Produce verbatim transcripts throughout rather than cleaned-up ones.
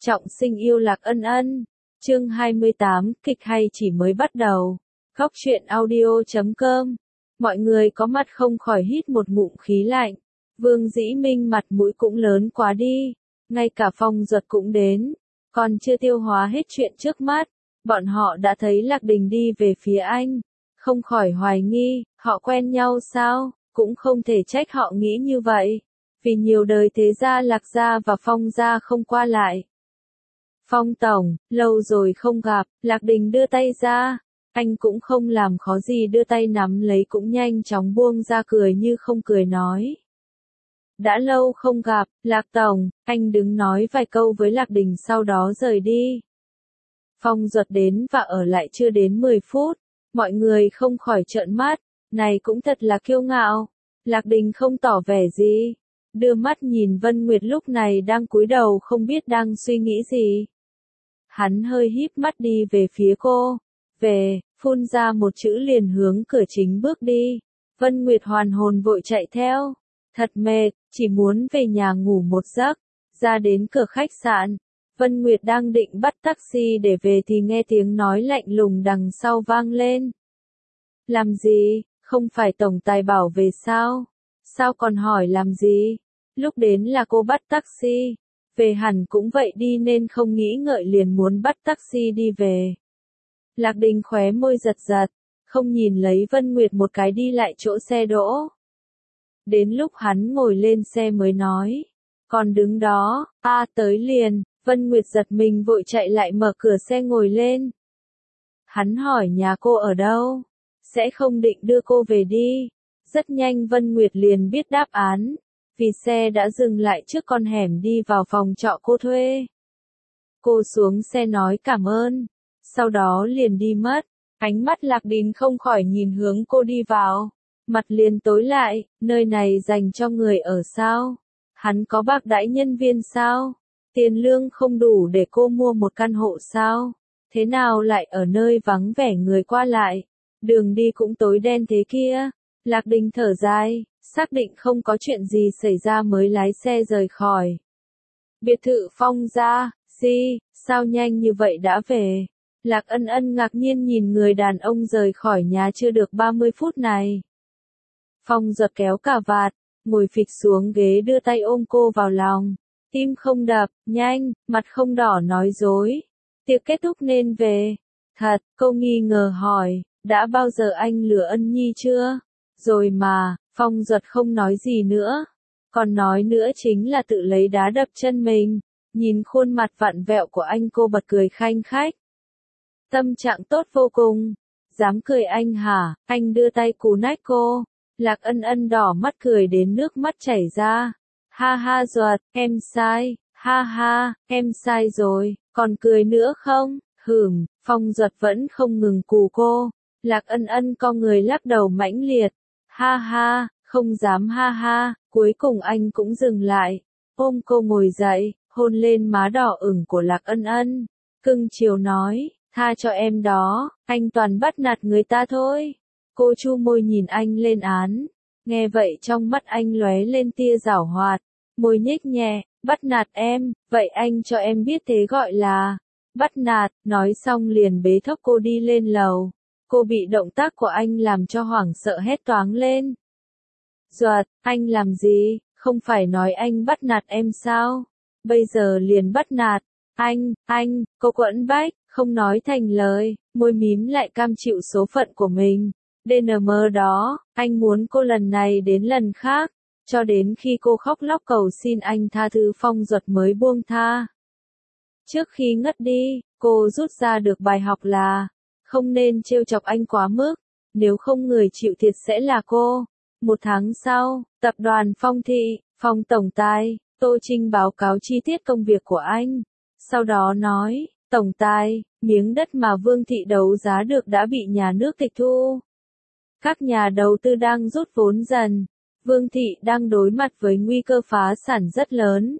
Trọng sinh yêu Lạc Ân Ân. Chương hai mươi tám, kịch hay chỉ mới bắt đầu. Góc truyện audio chấm com. Mọi người có mặt không khỏi hít một ngụm khí lạnh. Vương Dĩ Minh mặt mũi cũng lớn quá đi. Ngay cả Phong Duật cũng đến. Còn chưa tiêu hóa hết chuyện trước mắt. Bọn họ đã thấy Lạc Đình đi về phía anh. Không khỏi hoài nghi, họ quen nhau sao? Cũng không thể trách họ nghĩ như vậy. Vì nhiều đời thế gia Lạc gia và Phong gia không qua lại. Phong tổng, lâu rồi không gặp, Lạc Đình đưa tay ra. Anh cũng không làm khó gì đưa tay nắm lấy cũng nhanh chóng buông ra cười như không cười nói. Đã lâu không gặp, Lạc tổng, anh đứng nói vài câu với Lạc Đình sau đó rời đi. Phong Duật đến và ở lại chưa đến mười phút, mọi người không khỏi trợn mắt, này cũng thật là kiêu ngạo. Lạc Đình không tỏ vẻ gì, đưa mắt nhìn Vân Nguyệt lúc này đang cúi đầu không biết đang suy nghĩ gì. Hắn hơi híp mắt đi về phía cô, về, phun ra một chữ liền hướng cửa chính bước đi. Vân Nguyệt hoàn hồn vội chạy theo, thật mệt, chỉ muốn về nhà ngủ một giấc. Ra đến cửa khách sạn, Vân Nguyệt đang định bắt taxi để về thì nghe tiếng nói lạnh lùng đằng sau vang lên. Làm gì, không phải tổng tài bảo về sao? Sao còn hỏi làm gì? Lúc đến là cô bắt taxi, về hẳn cũng vậy đi nên không nghĩ ngợi liền muốn bắt taxi đi về. Lạc Đình khóe môi giật giật, không nhìn lấy Vân Nguyệt một cái đi lại chỗ xe đỗ. Đến lúc hắn ngồi lên xe mới nói, còn đứng đó, a à, tới liền. Vân Nguyệt giật mình vội chạy lại mở cửa xe ngồi lên. Hắn hỏi nhà cô ở đâu, sẽ không định đưa cô về đi. Rất nhanh Vân Nguyệt liền biết đáp án, vì xe đã dừng lại trước con hẻm đi vào phòng trọ cô thuê. Cô xuống xe nói cảm ơn, sau đó liền đi mất. Ánh mắt Lạc Đình không khỏi nhìn hướng cô đi vào, mặt liền tối lại, nơi này dành cho người ở sao? Hắn có bạc đãi nhân viên sao? Tiền lương không đủ để cô mua một căn hộ sao? Thế nào lại ở nơi vắng vẻ người qua lại? Đường đi cũng tối đen thế kia. Lạc Đình thở dài, xác định không có chuyện gì xảy ra mới lái xe rời khỏi biệt thự Phong gia. Gì, sao nhanh như vậy đã về? Lạc Ân Ân ngạc nhiên nhìn người đàn ông rời khỏi nhà chưa được ba mươi phút này. Phong Duật kéo cà vạt, ngồi phịch xuống ghế đưa tay ôm cô vào lòng. Tim không đập, nhanh, mặt không đỏ nói dối. Tiệc kết thúc nên về. Thật, cô nghi ngờ hỏi, đã bao giờ anh lừa Ân Nhi chưa? Rồi mà, Phong Duật không nói gì nữa. Còn nói nữa chính là tự lấy đá đập chân mình. Nhìn khuôn mặt vặn vẹo của anh cô bật cười khanh khách. Tâm trạng tốt vô cùng. Dám cười anh hả? Anh đưa tay cù nách cô. Lạc Ân Ân đỏ mắt cười đến nước mắt chảy ra. Ha ha Duật, em sai. Ha ha, em sai rồi. Còn cười nữa không? Hửm, Phong Duật vẫn không ngừng cù cô. Lạc Ân Ân co người lắc đầu mãnh liệt. Ha ha, không dám ha ha. Cuối cùng anh cũng dừng lại. Ôm cô ngồi dậy, hôn lên má đỏ ửng của Lạc Ân Ân. Cưng chiều nói, tha cho em đó, anh toàn bắt nạt người ta thôi. Cô chu môi nhìn anh lên án. Nghe vậy trong mắt anh lóe lên tia giảo hoạt. Môi nhếch nhẹ, bắt nạt em, vậy anh cho em biết thế gọi là bắt nạt. Nói xong liền bế thốc cô đi lên lầu. Cô bị động tác của anh làm cho hoảng sợ hét toáng lên. Duật, anh làm gì? Không phải nói anh bắt nạt em sao? Bây giờ liền bắt nạt. Anh, anh, cô quẫn bách, không nói thành lời, môi mím lại cam chịu số phận của mình. đê en em đó, anh muốn cô lần này đến lần khác, cho đến khi cô khóc lóc cầu xin anh tha thứ Phong Duật mới buông tha. Trước khi ngất đi, cô rút ra được bài học là, không nên trêu chọc anh quá mức, nếu không người chịu thiệt sẽ là cô. Một tháng sau, tập đoàn Phong Thị, Phong Tổng Tài, Tô Trinh báo cáo chi tiết công việc của anh. Sau đó nói, Tổng Tài, miếng đất mà Vương Thị đấu giá được đã bị nhà nước tịch thu. Các nhà đầu tư đang rút vốn dần. Vương Thị đang đối mặt với nguy cơ phá sản rất lớn.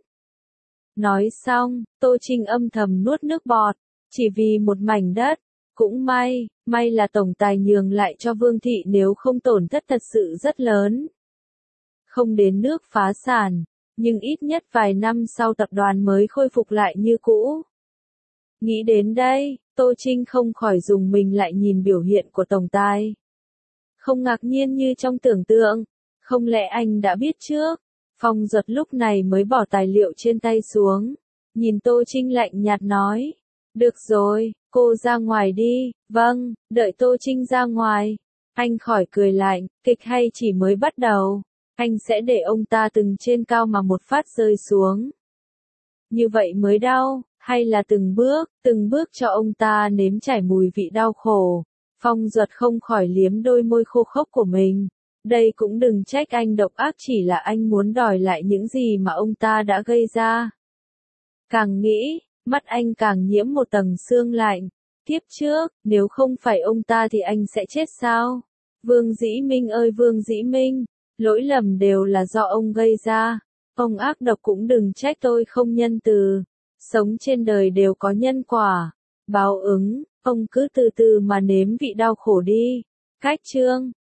Nói xong, Tô Trinh âm thầm nuốt nước bọt, chỉ vì một mảnh đất. Cũng may, may là Tổng Tài nhường lại cho Vương Thị nếu không tổn thất thật sự rất lớn. Không đến nước phá sản, nhưng ít nhất vài năm sau tập đoàn mới khôi phục lại như cũ. Nghĩ đến đây, Tô Trinh không khỏi dùng mình lại nhìn biểu hiện của tổng tài. Không ngạc nhiên như trong tưởng tượng, không lẽ anh đã biết trước? Phong Duật lúc này mới bỏ tài liệu trên tay xuống, nhìn Tô Trinh lạnh nhạt nói. Được rồi, cô ra ngoài đi. Vâng, đợi Tô Trinh ra ngoài. Anh khỏi cười lạnh, kịch hay chỉ mới bắt đầu. Anh sẽ để ông ta từng trên cao mà một phát rơi xuống. Như vậy mới đau, hay là từng bước, từng bước cho ông ta nếm trải mùi vị đau khổ. Phong Duật không khỏi liếm đôi môi khô khốc của mình. Đây cũng đừng trách anh độc ác, chỉ là anh muốn đòi lại những gì mà ông ta đã gây ra. Càng nghĩ, mắt anh càng nhiễm một tầng sương lạnh. Kiếp trước, nếu không phải ông ta thì anh sẽ chết sao? Vương Dĩ Minh ơi Vương Dĩ Minh, lỗi lầm đều là do ông gây ra. Ông ác độc cũng đừng trách tôi không nhân từ. Sống trên đời đều có nhân quả, báo ứng, ông cứ từ từ mà nếm vị đau khổ đi. Cách chương